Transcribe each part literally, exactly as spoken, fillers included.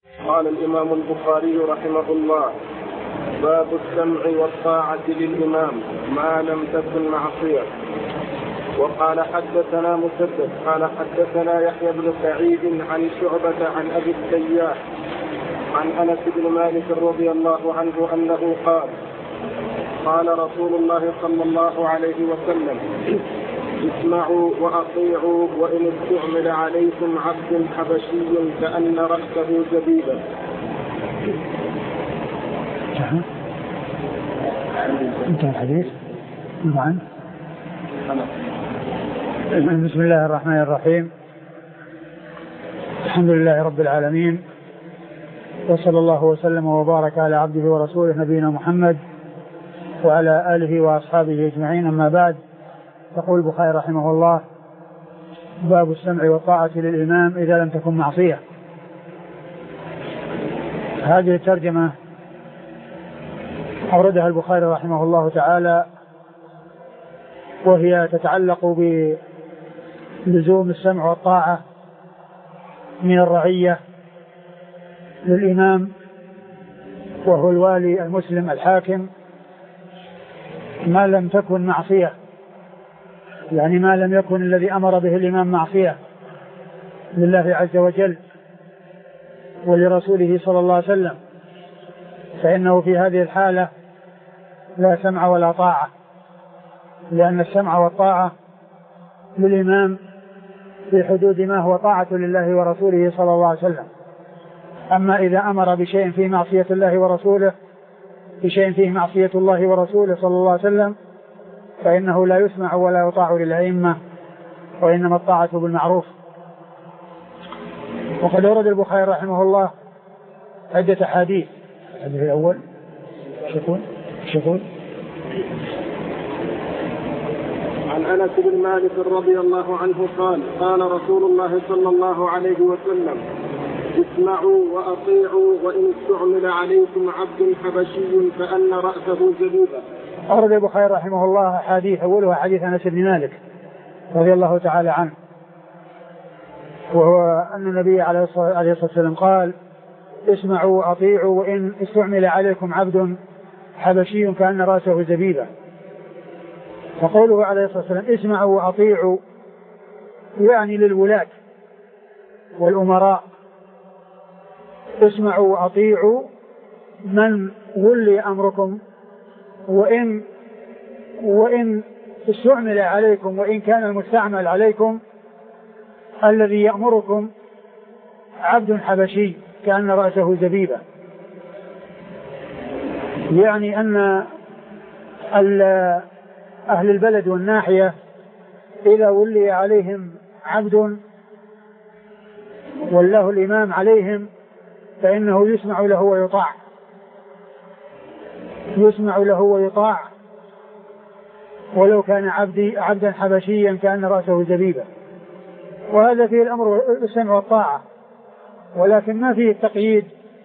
قال الإمام البخاري رحمه الله: باب السمع والطاعة للإمام ما لم تكن معصية. وقال حدثنا مسدد قال حدثنا يحيى بن سعيد عن شعبة عن أبي التياح عن أنس بن مالك رضي الله عنه أنه قال: قال رسول الله صلى الله عليه وسلم: اسمعوا وأطيعوا وإن استعمل عليكم عبد حبشي كأن رأسه زبيبة. انتهى الحديث. نعم. بسم الله الرحمن الرحيم. الحمد لله رب العالمين، وصلى الله وسلم وبارك على عبده ورسوله نبينا محمد وعلى آله وأصحابه أجمعين. أما بعد، يقول البخاري رحمه الله: باب السمع والطاعة للإمام إذا لم تكن معصية. هذه الترجمة أوردها البخاري رحمه الله تعالى، وهي تتعلق بلزوم السمع والطاعة من الرعية للإمام، وهو الوالي المسلم الحاكم، ما لم تكن معصية، يعني ما لم يكن الذي أمر به الإمام معصية لله عز وجل ولرسوله صلى الله عليه وسلم، فإنه في هذه الحالة لا سمع ولا طاعة، لأن السمع والطاعة للإمام في حدود ما هو طاعة لله ورسوله صلى الله عليه وسلم. أما إذا أمر بشيء في معصية الله ورسوله بشيء فيه معصية الله ورسوله صلى الله عليه وسلم فإنه لا يسمع ولا يطاع للأئمة، وإنما الطاعة بالمعروف. وقد ورد البخاري رحمه الله عدة أحاديث. الحديث الأول شكون شكون عن أنس بن مالك رضي الله عنه قال: قال رسول الله صلى الله عليه وسلم: اسمعوا وأطيعوا وإن استعمل عليكم عبد حبشي كأن رأسه زبيبة. أورد البخاري رحمه الله حديث، أولها حديث أنس بن مالك رضي الله تعالى عنه، وهو أن النبي عليه الصلاة والسلام قال: اسمعوا وأطيعوا وإن استعمل عليكم عبد حبشي كأن رأسه زبيبة. وقوله عليه الصلاة والسلام اسمعوا وأطيعوا يعني للولاة والأمراء، اسمعوا وأطيعوا من ولي أمركم، وإن وإن استعمل عليكم، وإن كان المستعمل عليكم الذي يأمركم عبد حبشي كأن رأسه زبيبة، يعني أن أهل البلد والناحية إذا ولي عليهم عبد والله الإمام عليهم فإنه يسمع له ويطاع، يسمع له ويطاع ولو كان عبدي عبدا حبشيا كأن رأسه زبيبة. وهذا فيه الأمر بالسمع والطاعة، ولكن ما فيه التقييد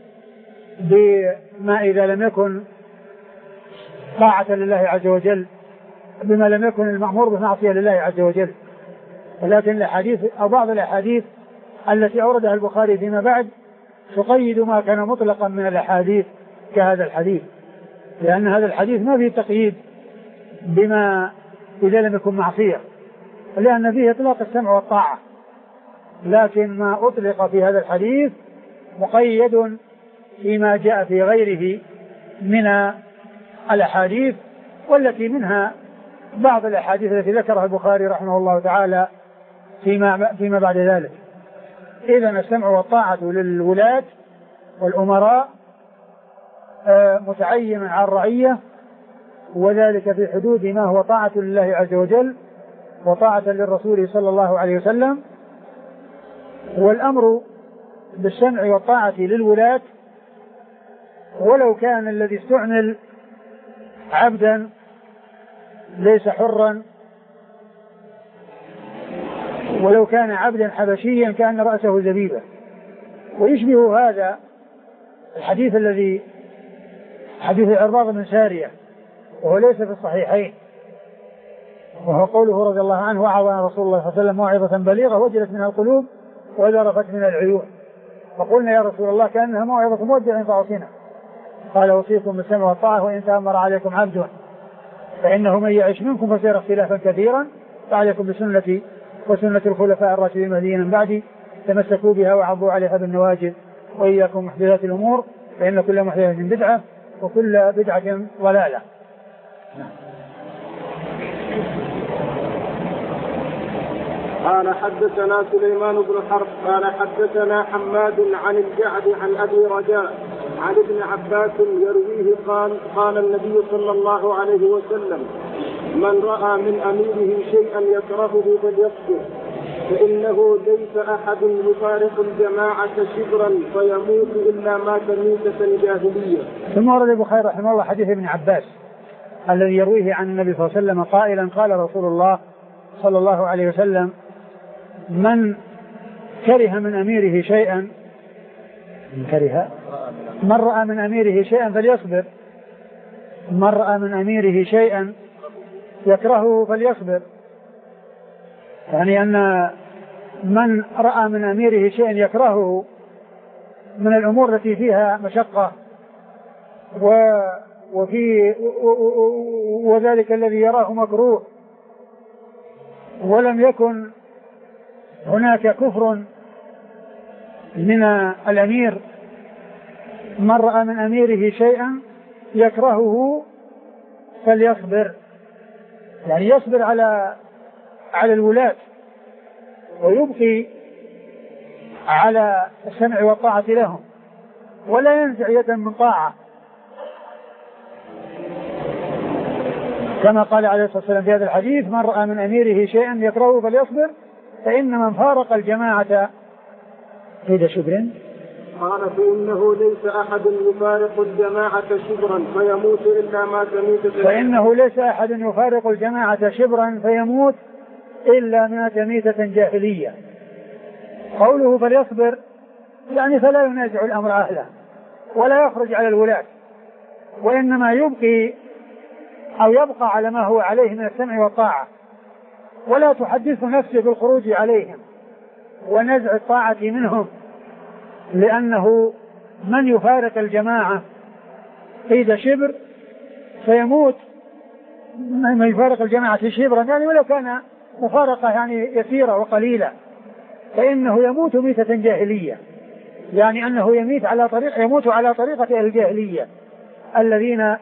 بما إذا لم يكن طاعة لله عز وجل، بما لم يكن المأمور بمعصية لله عز وجل. ولكن الأحاديث أو بعض الأحاديث التي أوردها البخاري فيما بعد تقيد ما كان مطلقا من الأحاديث كهذا الحديث، لأن هذا الحديث ما فيه تقييد بما إذا لم يكن معصية، لأن فيه إطلاق السمع والطاعة، لكن ما أطلق في هذا الحديث مقيد فيما جاء في غيره من الأحاديث، والتي منها بعض الأحاديث التي ذكرها البخاري رحمه الله تعالى فيما, فيما بعد ذلك. إذن السمع والطاعة للولاة والأمراء متعين على الرعية، وذلك في حدود ما هو طاعة لله عز وجل وطاعة للرسول صلى الله عليه وسلم. والأمر بالسمع والطاعة للولاة ولو كان الذي استعمل عبدا ليس حرا، ولو كان عبدا حبشيا كأن رأسه زبيبة. ويشبه هذا الحديث الذي حديث العرباض بن سارية، وهو ليس في الصحيحين، وهو قوله رضي الله عنه: وعظنا رسول الله صلى الله عليه وسلم موعظة بليغة وجلت منها القلوب وذرفت من العيون. فقلنا يا رسول الله كأنها موعظة مودع فأوصينا. قال أوصيكم بالسمع والطاعة وإن تأمر عليكم عبد فإنه من يعش منكم فسيرى اختلافا كثيرا فعليكم بسنتي وسنة الخلفاء الراشدين المهديين من بعدي تمسكوا بها وعضوا عليها بالنواجذ وإياكم محدثات الأمور فإن كل محدثة بدعة وكل بدعة ضلالة. قال حدثنا سليمان بن حرب قال حدثنا حماد عن الجعد عن أبي رجاء عن ابن عباس يرويه قال قال النبي صلى الله عليه وسلم من رأى من أميره شيئا يكرهه فليصبر فإنه ليس أحد يفارق الجماعة شبرا فيموت إلا مات ميتة جاهلية. ثم ورد البخاري رحمه الله حديث ابن عباس الذي يرويه عن النبي صلى الله عليه وسلم قائلا قال رسول الله صلى الله عليه وسلم من كره من أميره شيئا من كره من رأى من أميره شيئا فليصبر من رأى من أميره شيئا يكرهه فليصبر يعني أن من رأى من أميره شيئا يكرهه من الأمور التي فيها مشقة و وفي وذلك الذي يراه مكروه ولم يكن هناك كفر من الأمير من رأى من أميره شيئا يكرهه فليصبر يعني يصبر على على الولاة ويبقي على السمع والطاعة لهم ولا ينزع يدا من طاعة كما قال عليه الصلاة والسلام في هذا الحديث من رأى من أميره شيئا يكرهه فليصبر فإن من فارق الجماعة قيد شبر قال فإنه ليس أحد يفارق الجماعة شبرا فيموت إلا مات ميتة فإنه ليس أحد يفارق الجماعة شبرا فيموت إلا مات ميتة جاهلية. قوله فليصبر يعني فلا ينازع الأمر أهله ولا يخرج على الولاة وإنما يبقي أو يبقى على ما هو عليه من السمع والطاعة ولا تحدث نفسه بالخروج عليهم ونزع الطاعة منهم لأنه من يفارق الجماعة قيد شبر فيموت من يفارق الجماعة شبرا يعني ولو كان مفارقة يعني يسيرة وقليلة فإنه يموت ميتة جاهلية يعني أنه يميت على طريق يموت على طريقة الجاهلية الذين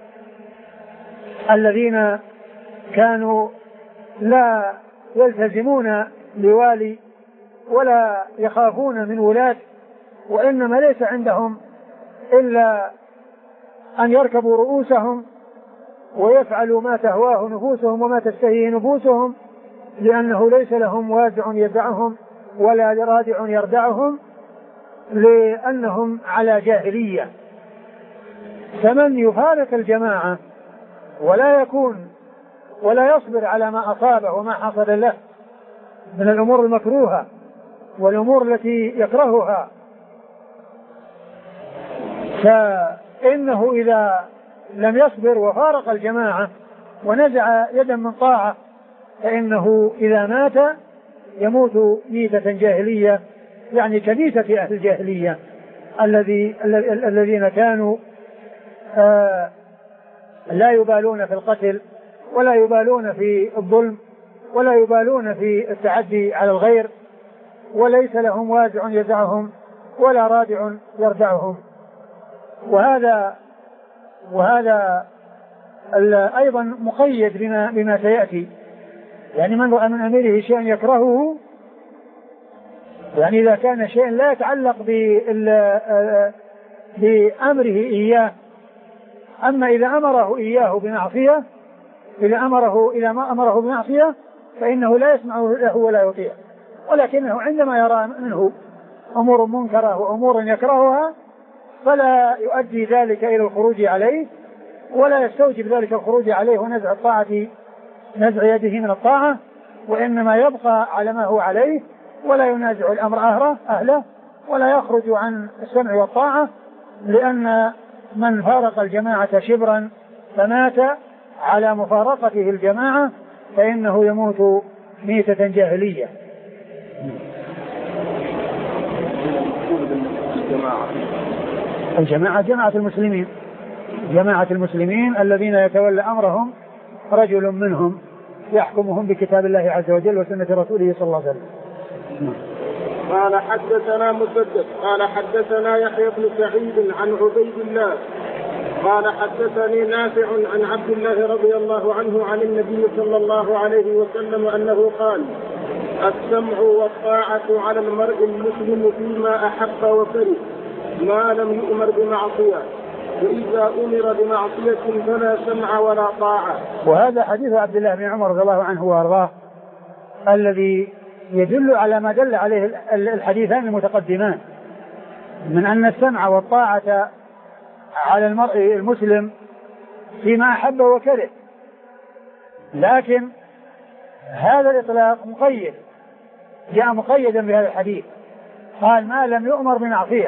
الذين كانوا لا يلتزمون بوالي ولا يخافون من ولاة وإنما ليس عندهم إلا أن يركبوا رؤوسهم ويفعلوا ما تهواه نفوسهم وما تشتهيه نفوسهم لأنه ليس لهم وازع يدعهم ولا رادع يردعهم لأنهم على جاهلية. فمن يفارق الجماعة ولا يكون ولا يصبر على ما أصابه وما حصل له من الأمور المكروهة والأمور التي يكرهها فإنه إذا لم يصبر وفارق الجماعة ونزع يدا من طاعة فإنه إذا مات يموت ميتة جاهلية يعني كميتة أهل الجاهلية الذي الذين كانوا آه لا يبالون في القتل ولا يبالون في الظلم ولا يبالون في التعدي على الغير وليس لهم وازع يدعهم ولا رادع يردعهم. وهذا وهذا أيضا مقيد بما, بما سيأتي يعني من رأى من أميره شيئا يكرهه يعني إذا كان شيء لا يتعلق بأمره إياه أما إذا أمره إياه بمعصية إذا أمره إذا ما أمره بمعصية فإنه لا يسمع له ولا يطيع ولكنه عندما يرى منه أمور منكرة وأمور يكرهها فلا يؤدي ذلك إلى الخروج عليه ولا يستوجب ذلك الخروج عليه ونزع الطاعة نزع يده من الطاعة وإنما يبقى على ما هو عليه ولا ينازع الأمر أهله, أهله ولا يخرج عن السمع والطاعة لأن من فارق الجماعة شبرا فمات على مفارقته الجماعة فإنه يموت ميتة جاهلية. الجماعة الجماعة جماعة المسلمين جماعة المسلمين الذين يتولى أمرهم رجل منهم يحكمهم بكتاب الله عز وجل وسنة رسوله صلى الله عليه وسلم. قال حدثنا مسدد قال حدثنا يحيى بن سعيد عن عبيد الله قال حدثني نافع عن عبد الله رضي الله عنه عن النبي صلى الله عليه وسلم أنه قال السمع والطاعة على المرء المسلم فيما أحب وكره ما لم يؤمر بمعصية وإذا أمر بمعصية فلا سمع ولا طاعة. وهذا حديث عبد الله بن عمر رضي الله عنه وارضاه الذي يدل على ما دل عليه الحديثان المتقدمان من أن السمع والطاعة على المرء المسلم فيما أحب وكره، لكن هذا الإطلاق مقيد، جاء مقيدا بهذا الحديث، قال ما لم يؤمر بمعصية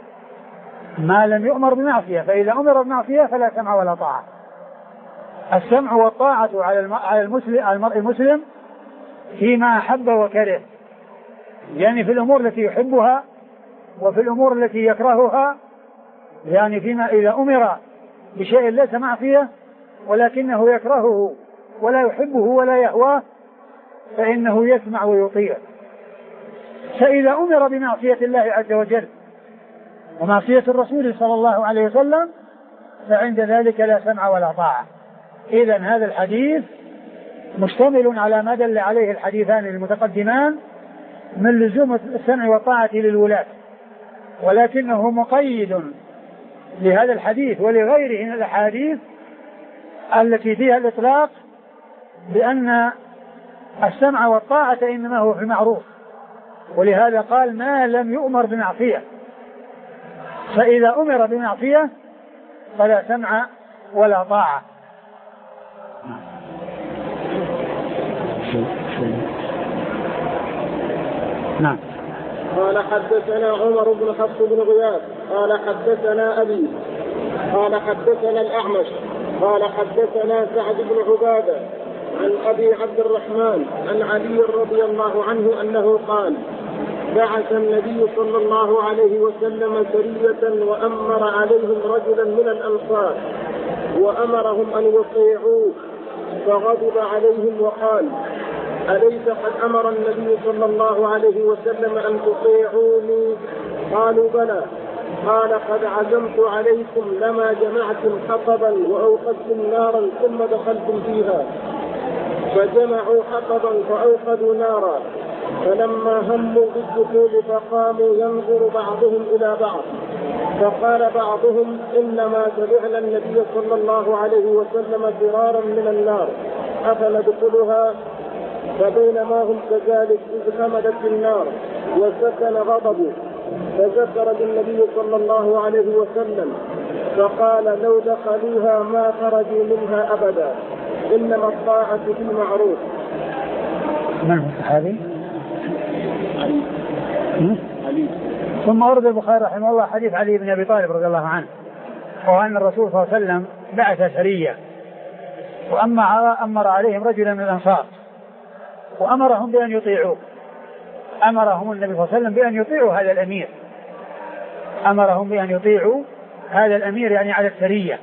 ما لم يؤمر بمعصية فإذا أمر بمعصية فلا سمع ولا طاعة. السمع والطاعة على المسلم على المرء المسلم فيما أحب وكره، يعني في الأمور التي يحبها وفي الأمور التي يكرهها، يعني فيما إذا أمر بشيء ليس معصية ولكنه يكرهه ولا يحبه ولا يهواه فإنه يسمع ويطيع. فإذا أمر بمعصية الله عز وجل ومعصية الرسول صلى الله عليه وسلم فعند ذلك لا سمع ولا طاعة. إذن هذا الحديث مشتمل على ما دل عليه الحديثان المتقدمان من لزوم السمع والطاعة للولاة، ولكنه مقيد لهذا الحديث ولغيره من الأحاديث التي فيها الإطلاق بأن السمع والطاعة إنما هو في المعروف، ولهذا قال ما لم يؤمر بمعصية، فإذا أمر بمعصية فلا سمع ولا طاعة. نعم. قال حدثنا عمر بن حفص بن غياث قال حدثنا أبي قال حدثنا الأعمش قال حدثنا سعد بن عبادة عن أبي عبد الرحمن عن علي رضي الله عنه أنه قال بعث النبي صلى الله عليه وسلم سرية وأمر عليهم رجلا من الأنصار وأمرهم أن يطيعوه فغضب عليهم وقال أليس قد أمر النبي صلى الله عليه وسلم أن تطيعوني؟ قالوا بلى. قال قد عزمت عليكم لما جمعتم حطبا وأوقدتم نارا ثم دخلتم فيها. فجمعوا حطبا فأوقدوا نارا فلما هموا بالدخول فقاموا ينظر بعضهم إلى بعض فقال بعضهم إنما تبعنا النبي صلى الله عليه وسلم فرارا من النار أفندخلها؟ فبينما هم كذلك إذ خمدت النار وسكن غضبه فذكر للنبي صلى الله عليه وسلم فقال لو دخلوها ما خرجوا منها أبدا إنما الطاعة في المعروف. من هو الصحابي؟ علي. ثم ورد البخاري رحمه الله حديث علي بن أبي طالب رضي الله عنه وأن الرسول صلى الله عليه وسلم بعث سرية وأمر عليهم رجلا من الأنصار وأمرهم بأن يطيعوه. أمرهم النبي صلى الله عليه وسلم بأن يطيعوا هذا الأمير أمرهم بأن يطيعوا هذا الأمير يعني على السرية.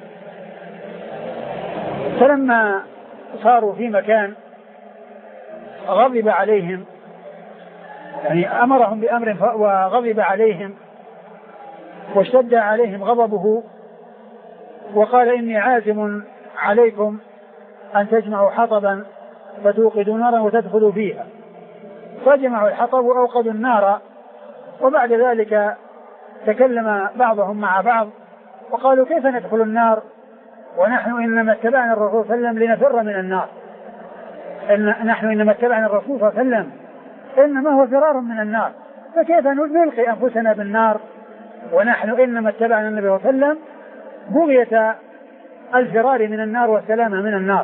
فلما صاروا في مكان غضب عليهم يعني أمرهم بأمر وغضب عليهم واشتد عليهم غضبه وقال إني عازم عليكم أن تجمعوا حطبا فتوقدوا نارا وتدخلوا فيها. فجمعوا الحطب وأوقدوا النار وبعد ذلك تكلم بعضهم مع بعض وقالوا كيف ندخل النار ونحن إنما اتبعنا الرسول صلى الله عليه وسلم لنفر من النار. إن نحن إنما اتبعنا الرسول صلى الله عليه وسلم إنما هو فرار من النار فكيف نلقي أنفسنا بالنار ونحن إنما اتبعنا النبي صلى الله عليه وسلم بغية الفرار من النار والسلامة من النار.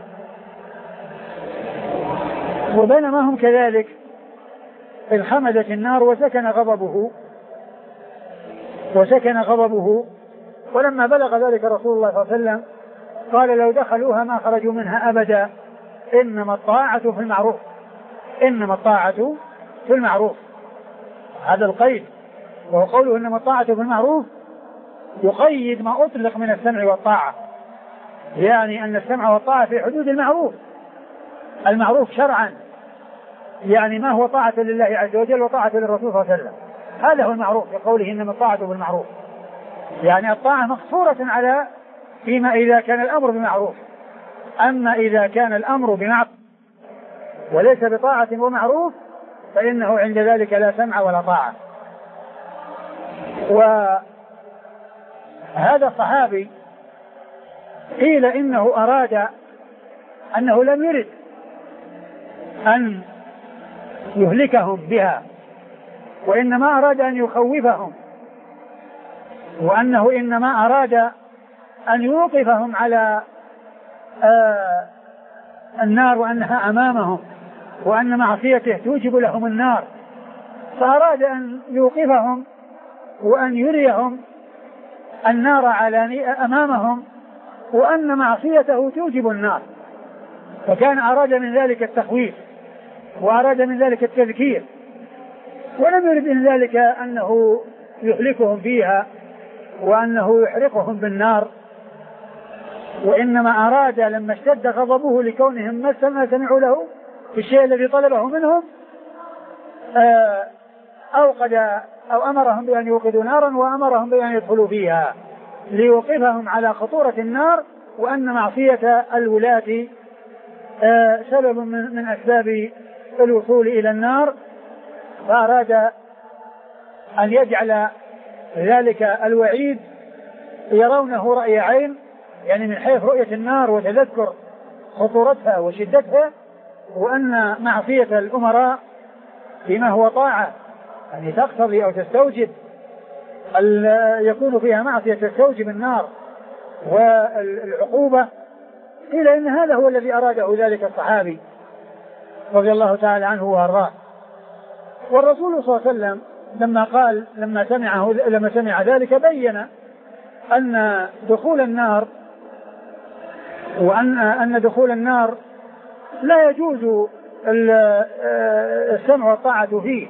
وبينما هم كذلك انخمدت النار وسكن غضبه وسكن غضبه ولما بلغ ذلك رسول الله صلى الله عليه وسلم قال لو دخلوها ما خرجوا منها أبدا إنما الطاعة في المعروف إنما الطاعة في المعروف. هذا القيد وهو قوله إنما الطاعة بالمعروف يقيد ما أطلق من السمع والطاعة، يعني أن السمع والطاعة في حدود المعروف، المعروف شرعا، يعني ما هو طاعة لله عز وجل وطاعة للرسول صلى الله عليه وسلم، هذا هو المعروف بقوله إنما الطاعة بالمعروف، يعني الطاعة مقصورة على فيما إذا كان الأمر بمعروف. أما إذا كان الأمر بمعروف وليس بطاعة ومعروف فإنه عند ذلك لا سمع ولا طاعة. وهذا الصحابي قيل إنه أراد أنه لم يرد أن يهلكهم بها، وإنما أراد أن يخوفهم، وأنه إنما أراد أن يوقفهم على آه النار وأنها أمامهم، وأن معصيته توجب لهم النار، فأراد أن يوقفهم وأن يريهم النار على أمامهم وأن معصيته توجب النار، فكان أراد من ذلك التخويف وأراد من ذلك التذكير، ولم يرد من ذلك أنه يهلكهم فيها وأنه يحرقهم بالنار، وإنما أراد لما اشتد غضبه لكونهم ما سمعوا له في الشيء الذي طلبه منهم أوقد أو أمرهم بأن يوقدوا نارا وأمرهم بأن يدخلوا فيها ليوقفهم على خطورة النار، وأن معصية الولاة سبب من أسباب الوصول إلى النار، فأراد أن يجعل ذلك الوعيد يرونه رأي عين، يعني من حيث رؤية النار وتذكر خطورتها وشدتها، وأن معصية الأمراء فيما هو طاعة يعني تقتضي أو تستوجب يكون فيها معصية تستوجب النار والعقوبة، قيل إن هذا هو الذي أراده ذلك الصحابي رضي الله تعالى عنه وأرضاه. والرسول صلى الله عليه وسلم لما قال لما سمعه لما سمع ذلك بين أن دخول النار وأن أن دخول النار لا يجوز السمع والطاعة فيه،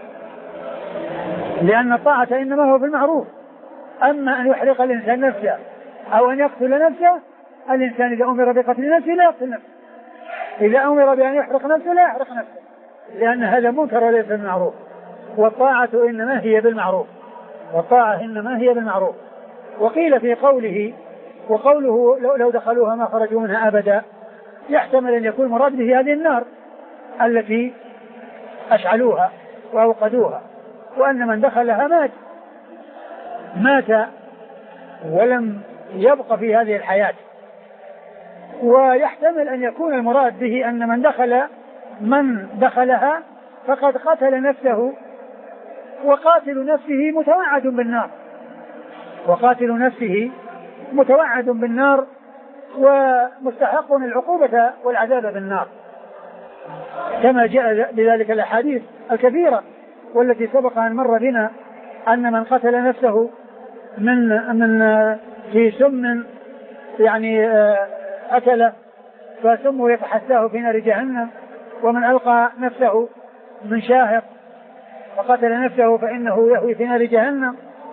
لأن الطاعة إنما هو بالمعروف. أما أن يحرق الإنسان نفسه أو أن يقتل نفسه، الإنسان إذا أمر بقتل نفسه لا يقتل نفسه، إذا أمر بأن يحرق نفسه لا يحرق نفسه، لأن هذا منكر وليس بالمعروف. والطاعة إنما هي بالمعروف، والطاعة إنما هي بالمعروف. وقيل في قوله وقوله لو دخلوها ما خرجوا منها أبدا، يحتمل أن يكون مراد به هذه النار التي أشعلوها وأوقدوها، وأن من دخلها مات مات ولم يبقى في هذه الحياة. ويحتمل أن يكون المراد به أن من دخل من دخلها فقد قتل نفسه، وقاتل نفسه متوعد بالنار وقاتل نفسه متوعد بالنار ومستحق العقوبة والعذاب بالنار، كما جاء بذلك الأحاديث الكثيرة والتي سبق أن مر بنا أن من قتل نفسه من من في سم يعني أكل فسمه يتحساه في نار جهنم، ومن ألقى نفسه من شاهق وقتل نفسه فإنه يهوي في نار جهنم.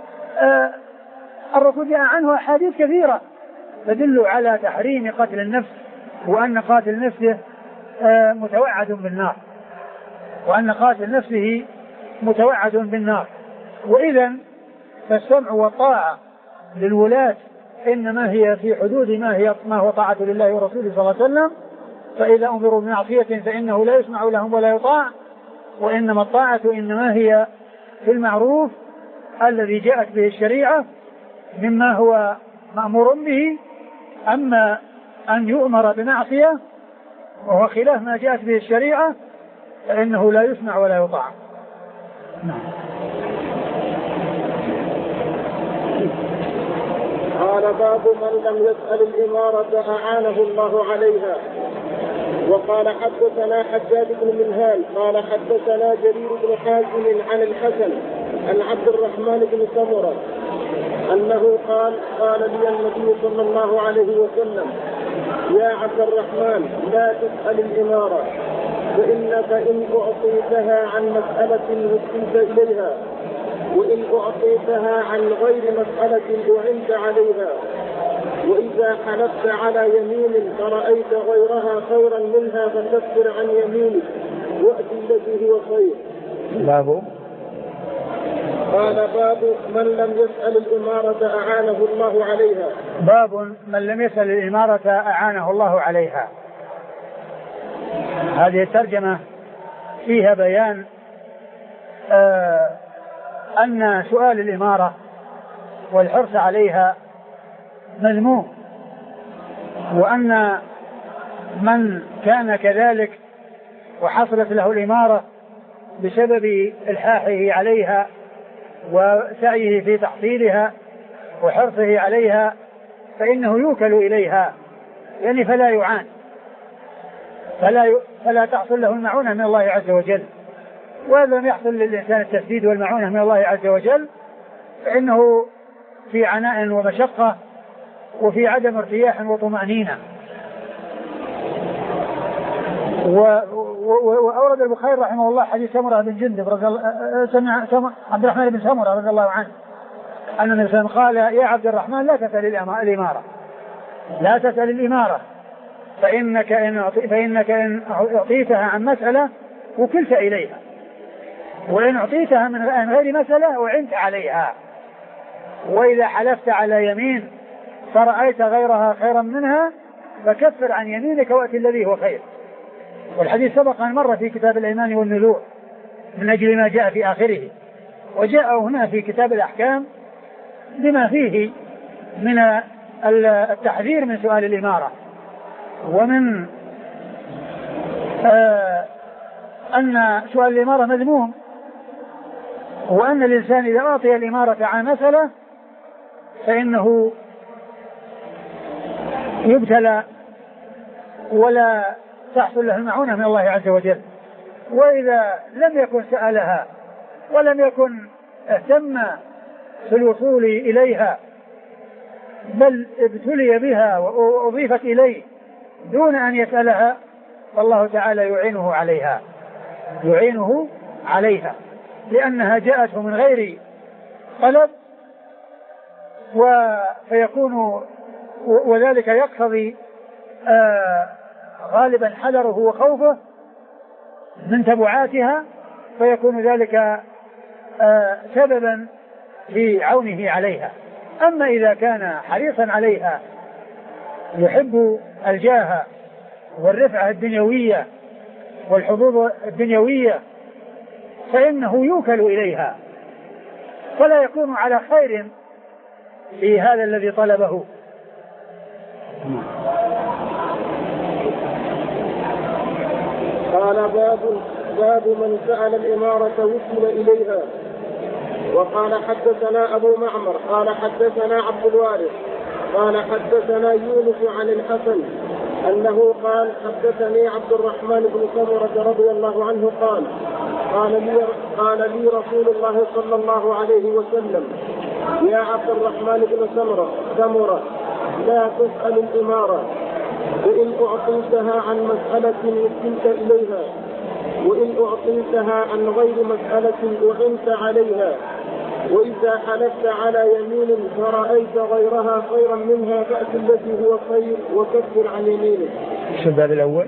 الرسول جاء عنه أحاديث كثيرة تدل على تحريم قتل النفس، وأن قاتل نفسه متوعد بالنار وأن قاتل نفسه متوعد بالنار. وإذا فالسمع والطاعة للولاة إنما هي في حدود ما هي ما هو طاعة لله ورسوله صلى الله عليه وسلم، فإذا أمروا بمعصية فإنه لا يسمع لهم ولا يطاع، وإنما الطاعة إنما هي في المعروف الذي جاءت به الشريعة مما هو مأمور به. أما أن يؤمر بمعصية وهو خلاف ما جاءت به الشريعة فإنه لا يسمع ولا يطاع. نعم. قال باب من لم يسأل الإمارة أعانه الله عليها. وقال حدثنا حجاج بن منهال قال حدثنا جرير بن حازم عن الحسن عن عبد الرحمن بن سمرة أنه قال قال لي النبي صلى الله عليه وسلم يا عبد الرحمن لا تسأل الإمارة، فإنك إن أعطيتها عن مسألة وكلت إليها وإن أعطيتها عن غير مسألة أعنت عليها، وإذا حلفت على يمين فرأيت غيرها خيرا منها فكفر عن يمينك وأت الذي هو خير. باب قال باب من لم يسأل الإمارة أعانه الله عليها. باب من لم يسأل الإمارة أعانه الله عليها. هذه الترجمة فيها بيان آه أن سؤال الإمارة والحرص عليها مذموم، وأن من كان كذلك وحصلت له الإمارة بسبب إلحاحه عليها وسعيه في تحصيلها وحرصه عليها فإنه يوكل إليها، يعني فلا يعان، فلا ي... فلا تحصل له المعونة من الله عز وجل. وإذا لم يحصل للإنسان التسديد والمعونة من الله عز وجل فإنه في عناء ومشقة وفي عدم ارتياح وطمأنينة. وأورد البخاري رحمه الله حديث سمرة بن جندب رضي الله سمع عبد الرحمن بن سمرة رضي الله عنه أن النبي صلى الله عليه وسلم قال: يا عبد الرحمن لا تسأل الإمارة، لا تسأل الإمارة فإنك إن فإنك إن أعطيتها عن مسألة وكلت إليها، وإن أعطيتها من غير مسألة أعنت عليها، وإذا حلفت على يمين فرأيت غيرها خيرا منها فكفر عن يمينك وأت الذي هو خير. والحديث سبق أن مر في كتاب الإيمان والنذور من أجل ما جاء في آخره، وجاء هنا في كتاب الأحكام بما فيه من التحذير من سؤال الإمارة، ومن آه أن سؤال الإمارة مذموم، وأن الإنسان إذا أعطي الإمارة عن مسألة فإنه يبتلى ولا تحصل له المعونة من الله عز وجل. وإذا لم يكن سألها ولم يكن اهتم في الوصول إليها بل ابتلي بها وأضيفت إليه دون أن يسألها فالله تعالى يعينه عليها يعينه عليها لأنها جاءته من غير طلب، وفيكون وذلك يقتضي آه غالبا حذره وخوفه من تبعاتها، فيكون ذلك آه سببا في عونه عليها. أما إذا كان حريصا عليها يحب الجاه والرفعة الدنيوية والحظوظ الدنيوية فإنه يوكل إليها، فلا يكون على خير في هذا الذي طلبه. قال باب باب من سأل الإمارة وكل إليها. وقال حدثنا أبو معمر قال حدثنا عبد الوارث قال حدثنا يونس عن الحسن أنه قال حدثني عبد الرحمن بن سمرة رضي الله عنه قال قال لي, قال لي رسول الله صلى الله عليه وسلم: يا عبد الرحمن بن سمرة سمرة لا تسأل الإمارة، وإن أعطيتها عن مسألة وكلت إليها، وإن أعطيتها عن غير مسألة أعنت عليها، وإذا حلفت على يمين فرأيت غيرها خيرا منها فأت الذي هو خير وكفر عن يمينك. شو الباب الأول؟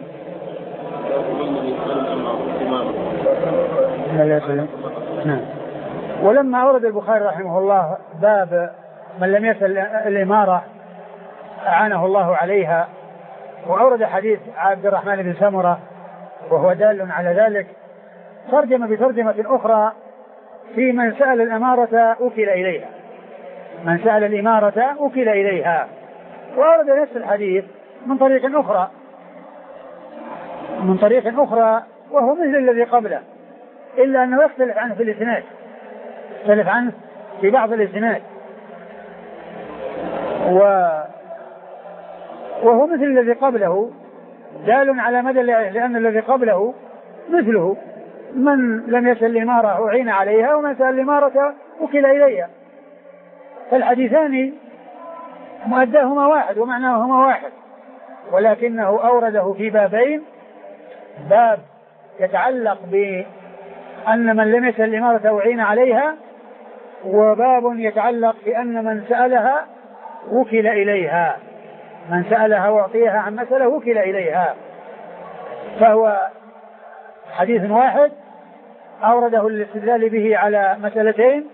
نعم. ولما أورد البخاري رحمه الله باب من لم يسأل الإمارة أعانه الله عليها، وأورد حديث عبد الرحمن بن سمرة وهو دال على ذلك، ترجم بترجمة أخرى في من سأل الإمارة أكل إليها، من سأل الإمارة أكل إليها، وأورد نفس الحديث من طريق أخرى من طريق أخرى وهو مثل الذي قبله، إلا أنه يختلف عنه في الإسناد، يختلف عنه في بعض الإسناد، و وهو مثل الذي قبله دال على مدى لأن الذي قبله مثله من لم يسأل الإمارة أعين عليها، ومن سأل الإمارة أكل إليها، فالحديثان مؤداهما واحد ومعناهما واحد، ولكنه أورده في بابين: باب يتعلق بأن من لم يسأل الإمارة أعين عليها، وباب يتعلق بأن من سألها وكل إليها، من سألها واعطيها عن مسألة وكل إليها. فهو حديث واحد أورده الاستدلال به على مسألتين،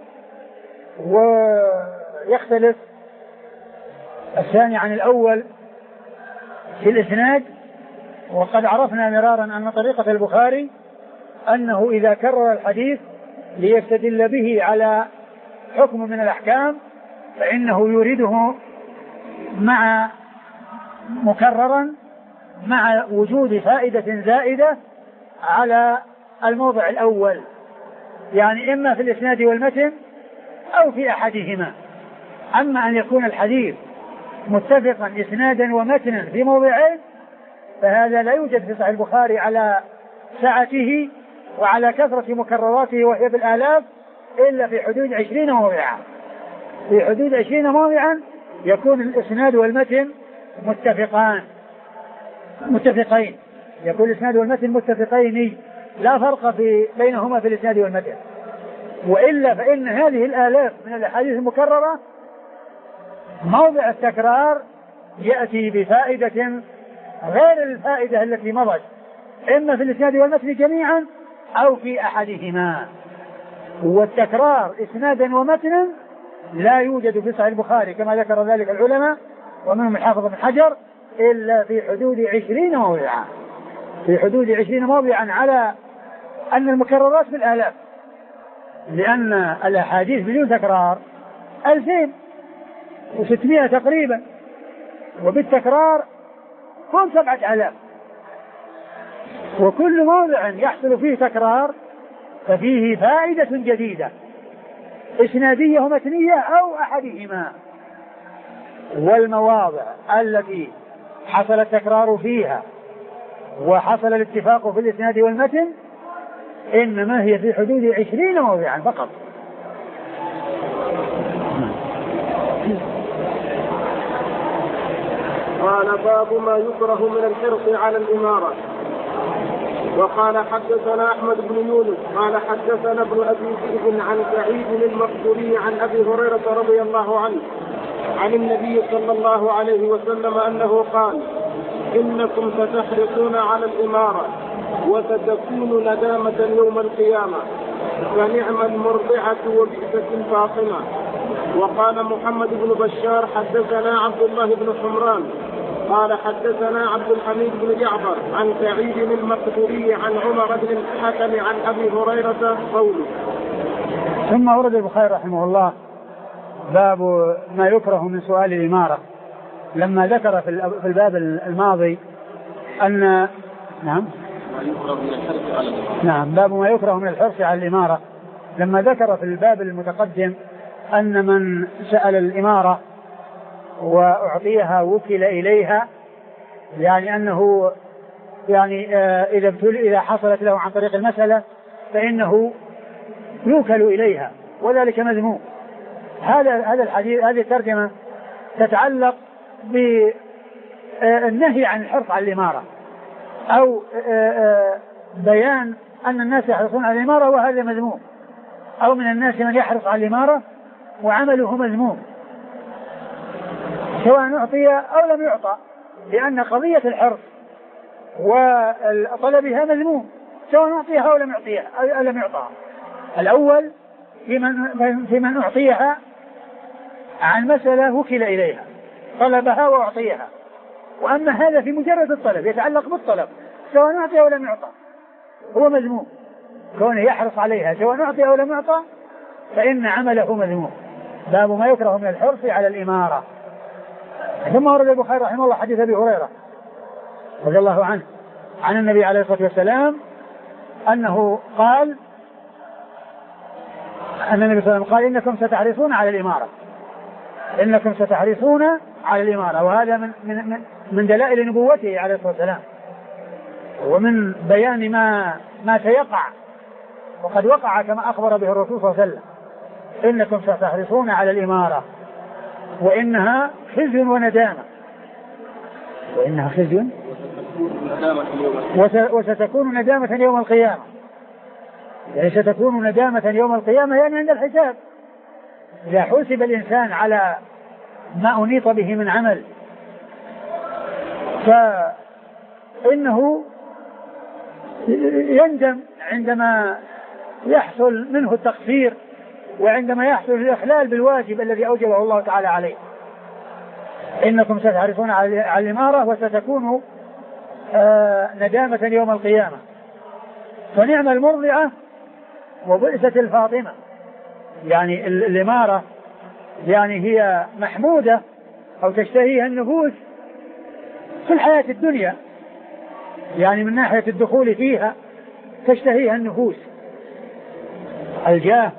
ويختلف الثاني عن الأول في الإسناد. وقد عرفنا مرارا أن طريقة البخاري أنه إذا كرر الحديث ليستدل به على حكم من الأحكام فإنه يريده مع مكررا مع وجود فائدة زائدة على الموضع الأول، يعني إما في الإسناد والمتن أو في أحدهما. أما أن يكون الحديث متفقا إسنادا ومتنا في موضعين فهذا لا يوجد في صحيح البخاري على سعته وعلى كثرة مكرراته وهي بالآلاف إلا في حدود عشرين موضعا. في حدود عشرين موضعا يكون الإسناد والمتن متفقان متفقين يكون الإسناد والمتن متفقين لا فرق في بينهما في الإسناد والمتن. وإلا فإن هذه الآلاف من الأحاديث المكررة موضع التكرار يأتي بفائدة غير الفائدة التي مضت إما في الإسناد والمتن جميعا أو في أحدهما. والتكرار إسنادا ومتنا لا يوجد في صحيح البخاري كما ذكر ذلك العلماء ومنهم الحافظ بن حجر إلا في حدود عشرين موضعا في حدود عشرين موضعا على أن المكررات بالآلاف، لأن الأحاديث بدون تكرار ألفين وستمائة تقريبا، وبالتكرار هم سبعة آلاف. وكل موضع يحصل فيه تكرار ففيه فائدة جديدة إسنادية ومتنية أو أحدهما. والمواضع التي حصل التكرار فيها وحصل الاتفاق في الإسناد والمتن إنما هي في حدود عشرين موضعا فقط. قال باب ما يكره من الحرص على الإمارة. وقال حدثنا أحمد بن يونس قال حدثنا ابن أبي ذئب عن سعيد المقبوري عن أبي هريرة رضي الله عنه عن النبي صلى الله عليه وسلم أنه قال: إنكم ستحرصون على الإمارة وستكون ندامة يوم القيامة، فنعم المرضعة وبئست الفاطمة. وقال محمد بن بشار حدثنا عبد الله بن حمران قال حدثنا عبد الحميد بن جعفر عن سعيد المقبوري عن عمر بن الحكم عن أبي هريرة قوله. ثم ورد البخاري رحمه الله باب ما يكره من سؤال الإمارة، لما ذكر في الباب الماضي أن نعم نعم باب ما يكره من الحرص على الإمارة، لما ذكر في الباب المتقدم أن من سأل الإمارة وأعطيها وكل إليها، يعني أنه يعني إذا ابتل إذا حصلت له عن طريق المسألة فإنه يوكل إليها وذلك مذموم. هذا هذا الحديث هذه الترجمة تتعلق بالنهي عن الحرص على الإمارة أو بيان أن الناس يحرصون على الإمارة وهذا مذموم، أو من الناس من يحرص على الإمارة وعمله مذموم سواء أعطي أو لم يعطى، لأن قضية الحرص وطلبها مذموم سواء أعطيها أو لم يعطيها أو لم يعطى. الأول في من, في من أعطيها عن مسألة وكل إليها طلبها وأعطيها، وأما هذا في مجرد الطلب يتعلق بالطلب سواء أعطي أو لم يعطى هو مذموم، كونه يحرص عليها سواء أعطي أو لم يعطى فإن عمله مذموم. باب ما يكره من الحرص على الإمارة. ثم ورد البخاري رحمه الله حديث أبي هريرة رضي الله عنه عن النبي عليه الصلاة والسلام أنه قال أن النبي صلى الله عليه وسلم قال: إنكم ستحرصون على الإمارة إنكم ستحرصون على الإمارة. وهذا من من من دلائل نبوته عليه الصلاة والسلام ومن بيان ما ما سيقع وقد وقع كما أخبر به الرسول صلى الله عليه وسلم: إنكم ستحرصون على الإمارة وإنها خزي وندامة وإنها خزي وستكون ندامة يوم القيامة، يعني ستكون ندامة يوم القيامة يعني عند الحساب، إذا حسب الإنسان على ما أنيط به من عمل فإنه يندم عندما يحصل منه التقصير وعندما يحصل الإخلال بالواجب الذي أوجبه الله تعالى عليه. إنكم ستحرصون على الإمارة وستكونوا آه ندامة يوم القيامة. فنعم المرضعة وبئست الفاطمة. يعني الإمارة يعني هي محمودة أو تشتهيها النفوس في الحياة الدنيا، يعني من ناحية الدخول فيها تشتهيها النفوس، الجاه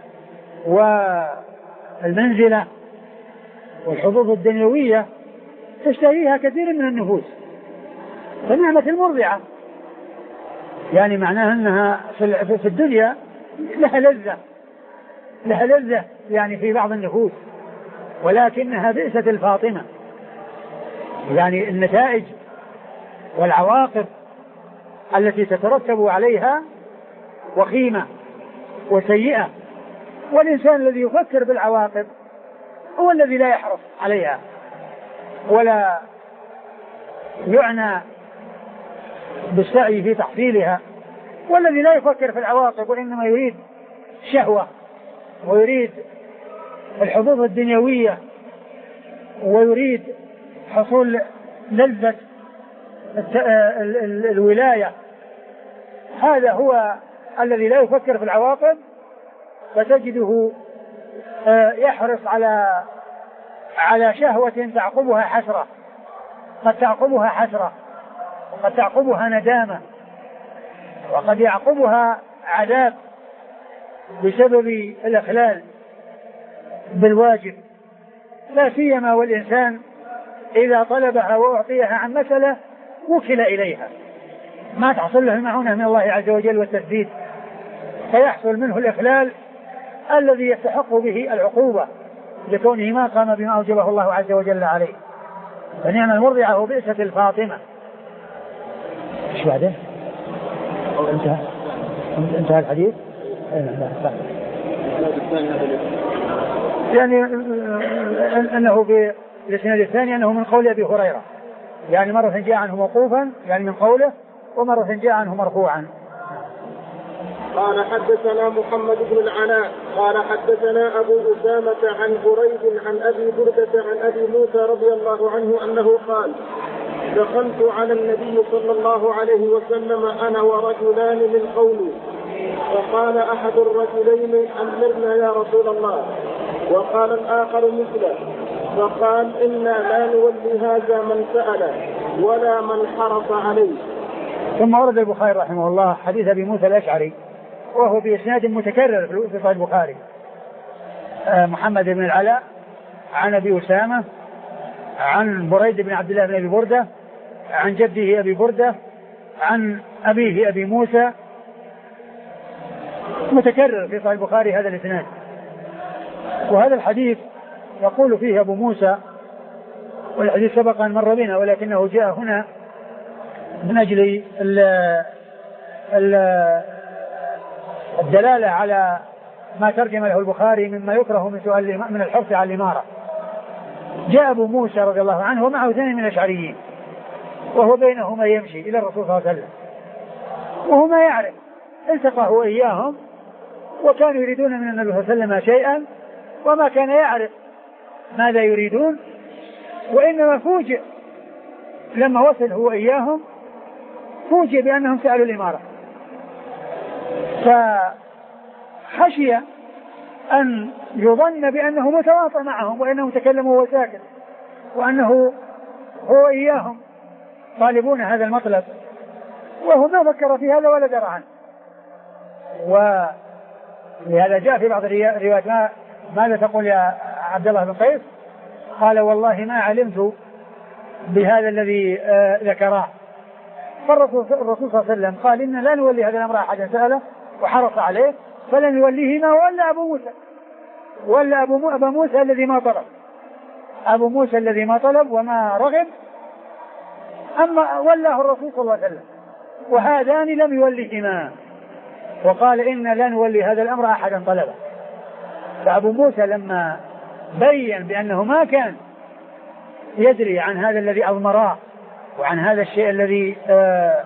والمنزلة والحظوظ الدنيوية تشتهيها كثير من النفوس. فنعمة المرضعة يعني معناها أنها في الدنيا لها لذة لها لذة يعني في بعض النفوس، ولكنها بئست الفاطمة. يعني النتائج والعواقب التي تترتب عليها وخيمة وسيئة، والإنسان الذي يفكر بالعواقب هو الذي لا يحرص عليها ولا يعنى بالسعي في تحصيلها، والذي لا يفكر في العواقب وإنما يريد شهوة ويريد الحظوظ الدنيوية ويريد حصول لذة الولاية، هذا هو الذي لا يفكر في العواقب، فتجده يحرص على على شهوة تعقبها حسرة، قد تعقبها حسرة وقد تعقبها ندامة وقد يعقبها عذاب بسبب الإخلال بالواجب، لا سيما والإنسان إذا طلبها وأعطيها عن مسألة وكل إليها ما تحصل له المعونة من الله عز وجل والتثبيت، فيحصل منه الإخلال الذي يستحق به العقوبة لكونه ما قام بما أوجبه الله عز وجل عليه. فنعم المرضعة وبئست الفاطمة. ايش بعده؟ انتهى انتهى الحديث. يعني أنه في الإسناد الثاني أنه من قول أبي هريرة، يعني مرة جاء عنه موقوفا يعني من قوله، ومرة جاء عنه مرفوعا. قال حدثنا محمد بن العلاء قال حدثنا أبو أسامة عن بريد عن أبي بردة عن أبي موسى رضي الله عنه أنه قال: دخلت على النبي صلى الله عليه وسلم أنا ورجلان من قومي، فقال أحد الرجلين: أمرنا يا رسول الله، وقال الآخر مثله، فقال: إنا لا نولي هذا من سأل ولا من حرص عليه. ثم ورد البخاري رحمه الله حديث أبي موسى الأشعري وهو بإسناد متكرر في صحيح البخاري، محمد بن العلاء عن أبي أسامة عن بريد بن عبد الله بن أبي بردة عن جده أبي بردة عن أبيه أبي موسى، متكرر في صحيح البخاري هذا الإسناد. وهذا الحديث يقول فيه أبو موسى، والحديث سبق أن مر بنا ولكنه جاء هنا من أجل ال ال الدلالة على ما ترجم له البخاري مما يكره من سؤال من الحرص على الإمارة. جاء أبو موسى رضي الله عنه ومعه اثنين من الأشعريين، وهو بينهما يمشي إلى الرسول صلى الله عليه وسلم، وهما يعرف التقى هو إياهم وكانوا يريدون من النبي صلى الله عليه وسلم شيئا، وما كان يعرف ماذا يريدون، وإنما فوجئ لما وصل هو إياهم فوجئ بأنهم سألوا الإمارة، فخشي أن يظن بأنه متواطئ معهم وأنه تكلم وهو ساكت، وأنه هو إياهم طالبون هذا المطلب، وهو ما فكر في هذا ولا درى عنه. ولهذا جاء في بعض الروايات: ما ماذا تقول يا عبد الله بن قيس؟ قال: والله ما علمت بهذا الذي آه ذكراه. فالرسول الرسول صلى الله عليه وسلم قال: إن لا نولي هذا الأمر أحدا سأله وحرص عليه فلن يوليه ما ولا أبو موسى ولا أبو, مو أبو موسى الذي ما طلب أبو موسى الذي ما طلب وما رغب، أما ولاه الرسول صلى الله عليه وسلم، وهذان لم يولهما، وقال: إن لا نولي هذا الأمر أحدا طلبه. فأبو موسى لما بين بأنه ما كان يدري عن هذا الذي أضمراه وعن هذا الشيء الذي آآ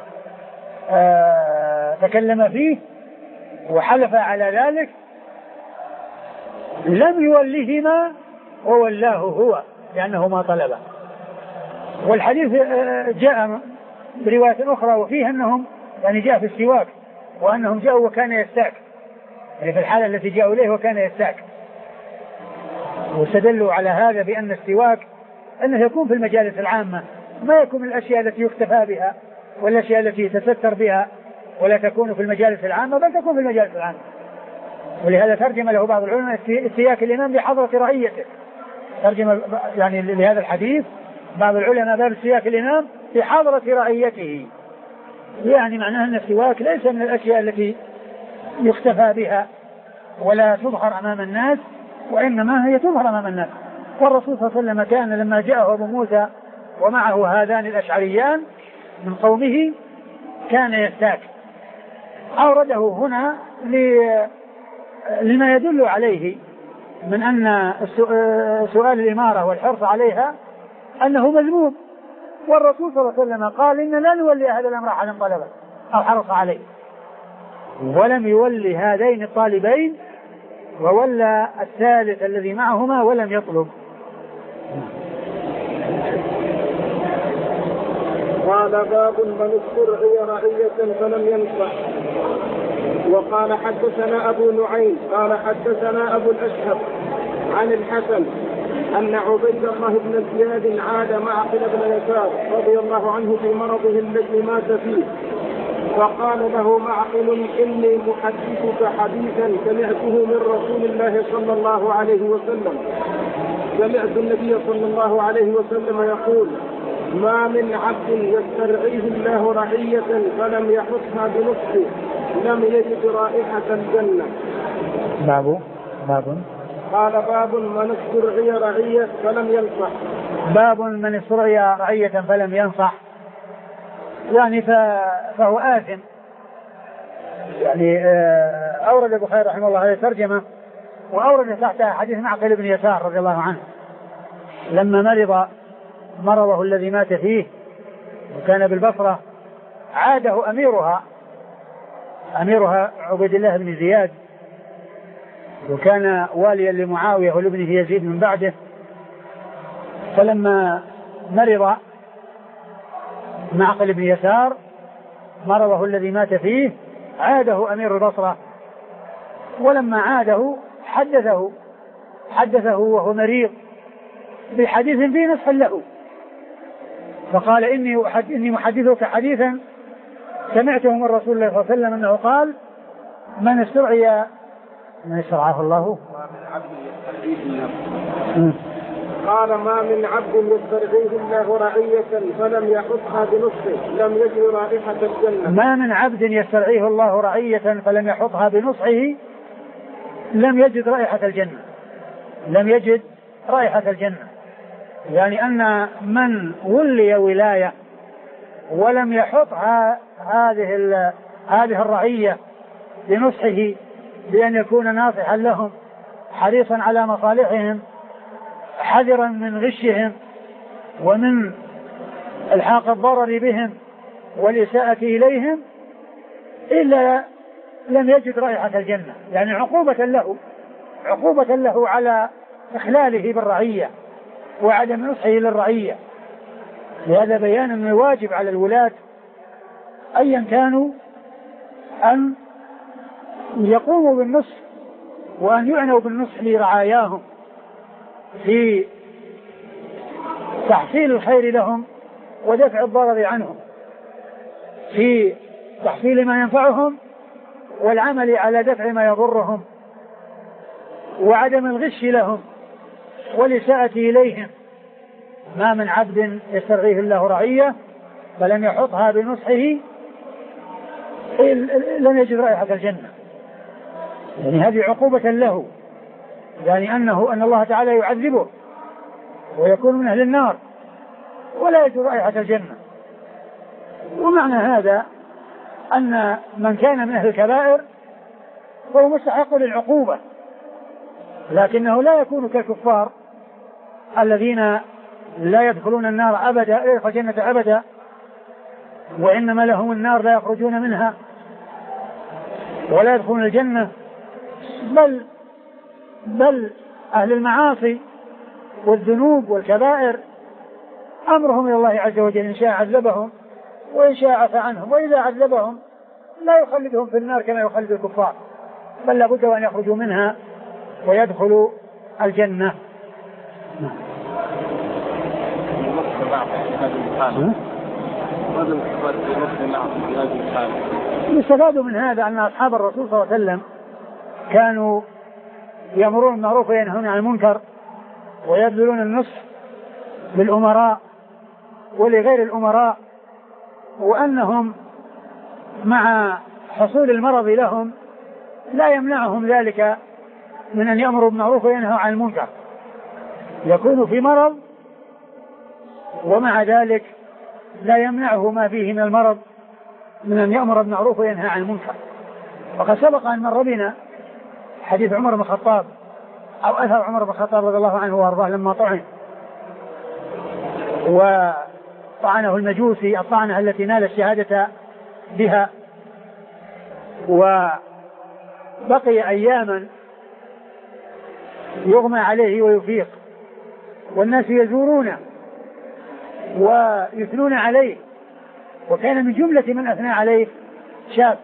آآ تكلم فيه وحلف على ذلك لم يولهما وولاه هو لأنه ما طلبه. والحديث جاء برواية أخرى وفيها أنهم يعني جاء في السواك وأنهم جاءوا وكان يستاك، يعني في الحالة التي جاءوا إليه وكان يستاك، واستدلوا على هذا بأن السواك أنه يكون في المجالس العامة، ما يكون من الأشياء التي يكتفى بها والأشياء التي يتستر بها، ولا تكون في المجالس العامة بل تكون في المجالس العامة. ولهذا ترجم له بعض العلماء استياك الإمام بحضرة رعيته، ترجم يعني لهذا الحديث بعض العلماء باب استياك الإمام بحضرة رعيته، يعني معناه أن السواك ليس من الأشياء التي يكتفى بها ولا تظهر أمام الناس، وإنما هي تظهر أمام الناس. والرسول صلى الله عليه وسلم كان لما جاءه أبو موسى ومعه هذان الأشعريان من قومه كان يستاك. أورده هنا لما يدل عليه من أن سؤال الإمارة والحرص عليها أنه مذموم، والرسول صلى الله عليه وسلم قال إن لا نولي هذا الأمر أحد طلبه أو حرص عليه، ولم يولي هذين الطالبين وولى الثالث الذي معهما ولم يطلب. قال باب من استرعي رعية فلم ينصح. وقال حدثنا أبو نعيم قال حدثنا أبو الأشهب عن الحسن أن عبيد الله بن زياد عاد معقل بن يسار رضي الله عنه في مرضه الذي مات فيه، فقال له معقل إني محدثك حديثا سمعته من رسول الله صلى الله عليه وسلم. سمعت النبي صلى الله عليه وسلم يقول: ما من عبد يسترعيه الله رعية فلم يحطها بنصحه لم يجد رائحة الجنة. باب باب قال باب من استرعي رعية فلم ينصح. باب من استرعي رعية فلم ينصح، يعني فهو آثم. يعني أورد البخاري رحمه الله هذه ترجمة، وأورد تحتها حديث معقل بن يسار رضي الله عنه لما مرض مرضه الذي مات فيه وكان بالبصرة، عاده أميرها أميرها عبيد الله بن زياد، وكان واليا لمعاوية ولابنه يزيد من بعده. فلما مرض معقل بن يسار مرضه الذي مات فيه عاده أمير البصرة، ولما عاده حدثه حدثه وهو مريض بحديث فيه نصح له، فقال إني, أحد إني محدثك حديثا سمعته من رسول الله صلى الله عليه وسلم أنه قال: من استرعي من استرعاه الله قال ما من عبد يسترعيه الله رعية فلم يحطها بنصحه لم يجد رائحة الجنة. ما من عبد يسترعيه الله رعية فلم يحطها بنصحه لم يجد رائحة الجنة لم يجد رائحة الجنة يعني أن من ولي ولاية ولم يحطها هذه هذه الرعية بنصحه بأن يكون ناصحا لهم حريصا على مصالحهم حذرا من غشهم ومن الحاق الضرر بهم والإساءة إليهم، إلا لم يجد رائحة الجنة، يعني عقوبة له عقوبة له على إخلاله بالرعية وعدم نصحه للرعية. لهذا بيان أن الواجب على الولاة أيا كانوا أن يقوموا بالنصح وأن يعنوا بالنصح لرعاياهم في تحصيل الخير لهم ودفع الضرر عنهم، في تحصيل ما ينفعهم والعمل على دفع ما يضرهم وعدم الغش لهم والإساءة إليهم. ما من عبد يسترعيه الله رعية فلم يحطها بنصحه لم يجد رائحة الجنة، يعني هذه عقوبة له، يعني أنه أن الله تعالى يعذبه ويكون من أهل النار ولا يجد رائحة الجنة. ومعنى هذا أن من كان من أهل الكبائر فهو مستحق للعقوبة لكنه لا يكون كالكفار الذين لا يدخلون النار أبدا، لا يدخلون الجنة أبدا، وإنما لهم النار لا يخرجون منها ولا يدخلون الجنة. بل بل أهل المعاصي والذنوب والكبائر أمرهم إلى الله عز وجل، إن شاء عذبهم وإن شاء عفى عنهم، وإذا عذبهم لا يخلدهم في النار كما يخلد الكفار، بل لابد أن يخرجوا منها ويدخلوا الجنة. يستفاد من هذا أن أصحاب الرسول صلى الله عليه وسلم كانوا يأمرون بالمعروف وينهون عن المنكر ويبذلون النصح للأمراء ولغير الأمراء، وأنهم مع حصول المرض لهم لا يمنعهم ذلك من أن يأمروا بالمعروف وينهوا عن المنكر، يكون في مرض ومع ذلك لا يمنعه ما فيه من المرض من أن يأمر بالمعروف وينهى عن المنكر. وقد سبق أن مر بنا حديث عمر بن الخطاب أو أثر عمر بن الخطاب رضي الله عنه وأرضاه لما طعن وطعنه المجوسي الطعنة التي نال الشهادة بها، وبقي أياما يغمى عليه ويفيق والناس يزورونه ويثنون عليه، وكان من جملة من أثنى عليه شاب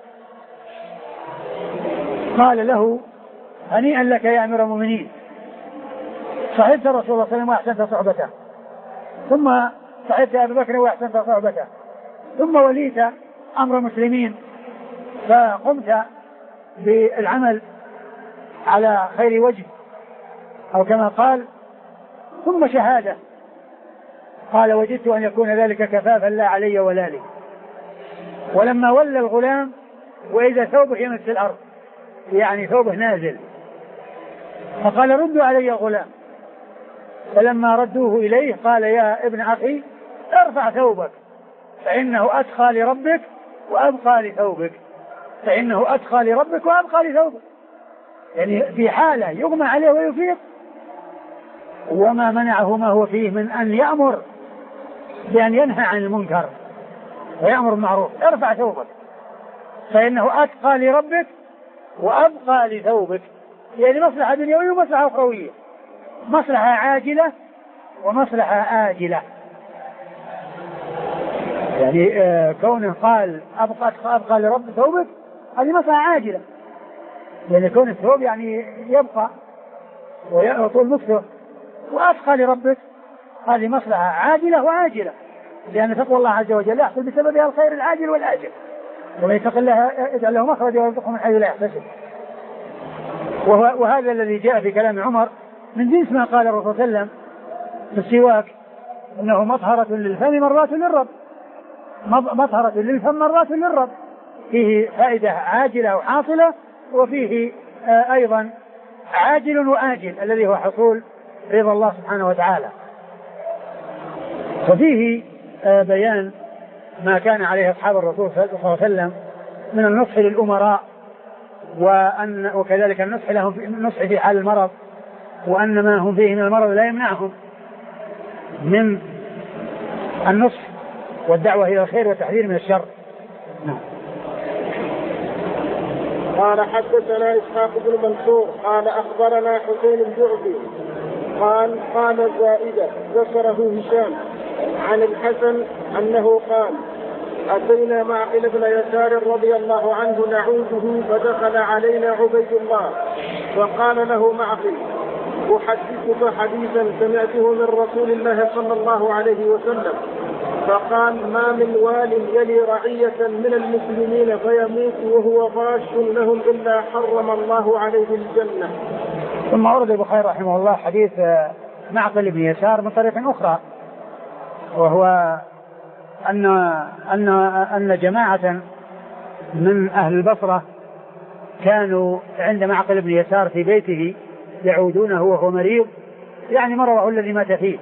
قال له: هنيئا لك يا أمير المؤمنين، صحبت رسول الله صلى الله عليه وسلم وأحسنت صحبته، ثم صحبت أبي بكر وأحسنت صحبته، ثم وليت أمر المسلمين فقمت بالعمل على خير وجه، أو كما قال ثم شهادة. قال: وجدت أن يكون ذلك كفافا لا علي ولا لي. ولما ولى الغلام وإذا ثوبه يمس الأرض، يعني ثوبه نازل، فقال: ردوا علي الغلام. فلما ردوه إليه قال: يا ابن أخي ارفع ثوبك فإنه أتقى لربك وأبقى لثوبك، فإنه أتقى لربك وأبقى لثوبك. يعني في حالة يغمى عليه ويفيق وما منعه ما هو فيه من أن يأمر بأن ينهى عن المنكر ويأمر بالمعروف: ارفع ثوبك فإنه أتقى لربك وأبقى لثوبك. يعني مصلحة دنيوية ومصلحة أخروية، مصلحة عاجلة ومصلحة آجلة. يعني آه كونه قال أبقى, أبقى لرب ثوبك هذه مصلحة عاجلة، يعني كون الثوب يعني يبقى ويطول مكثه، وأتقى لربك هذه مصلحة عاجلة وآجلة، لأن تقوى الله عز وجل يحصل بسببها الخير العاجل والآجل، ومن يتق الله يجعل له مخرجا ويرزقه من حيث لا يحتسب. وهذا الذي جاء في كلام عمر من جنس ما قال الرسول صلى الله عليه وسلم في السواك: إنه مطهرة للفم مرات للرب، مطهرة للفم مرات للرب، فيه فائدة عاجلة وحاصلة، وفيه آه أيضا عاجل وآجل الذي هو حصول رضا الله سبحانه وتعالى. وفيه آه بيان ما كان عليه أصحاب الرسول صلى الله عليه وسلم من النصح للأمراء، وأن وكذلك النصح لهم في النصح في حال المرض، وأن ما هم فيه من المرض لا يمنعهم من النصح والدعوة إلى الخير والتحذير من الشر. نعم. قال: حدثنا إسحاق بن منصور قال أخبرنا حسين الجعفي قال قال زائدة ذكره هشام عن الحسن أنه قال: أتينا معقل بن يسار رضي الله عنه نعوده فدخل علينا عبيد الله فقال له معقل: أحدثك حديثا سمعته من رسول الله صلى الله عليه وسلم. فقال: ما من وال يلي رعية من المسلمين فيموت وهو غاش لهم إلا حرم الله عليه الجنة. ثم أورد البخاري رحمه الله حديث معقل بن يسار من طريق أخرى، وهو أن أن أن جماعة من أهل البصرة كانوا عند معقل بن يسار في بيته يعودونه وهو مريض، يعني مرضه الذي مات فيه،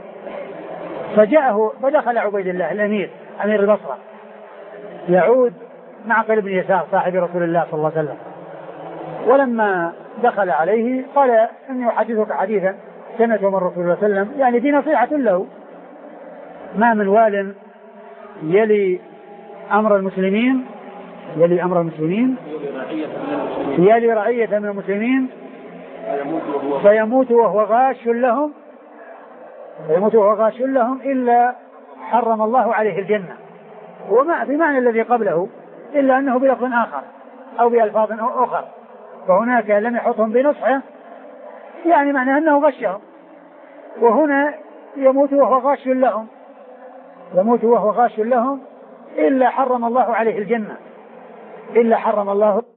فجاءه فدخل عبيد الله الأمير أمير البصرة يعود معقل بن يسار صاحب رسول الله صلى الله عليه وسلم. ولما دخل عليه قال إني أحدثك حديثا سمعته من رسول الله صلى الله عليه وسلم، يعني في نصيحة له. ما من وال يلي أمر المسلمين يلي أمر المسلمين يلي رعية من المسلمين فيموت وهو غاش لهم فيموت وهو غاش لهم إلا حرم الله عليه الجنة. وما في معنى الذي قبله إلا أنه بلفظ آخر أو بألفاظ أخر، فهناك لم يحطهم بنصحه يعني معنى أنه غشهم، وهنا يموت وهو غاش لهم يموت وهو غاش لهم إلا حرم الله عليه الجنة إلا حرم الله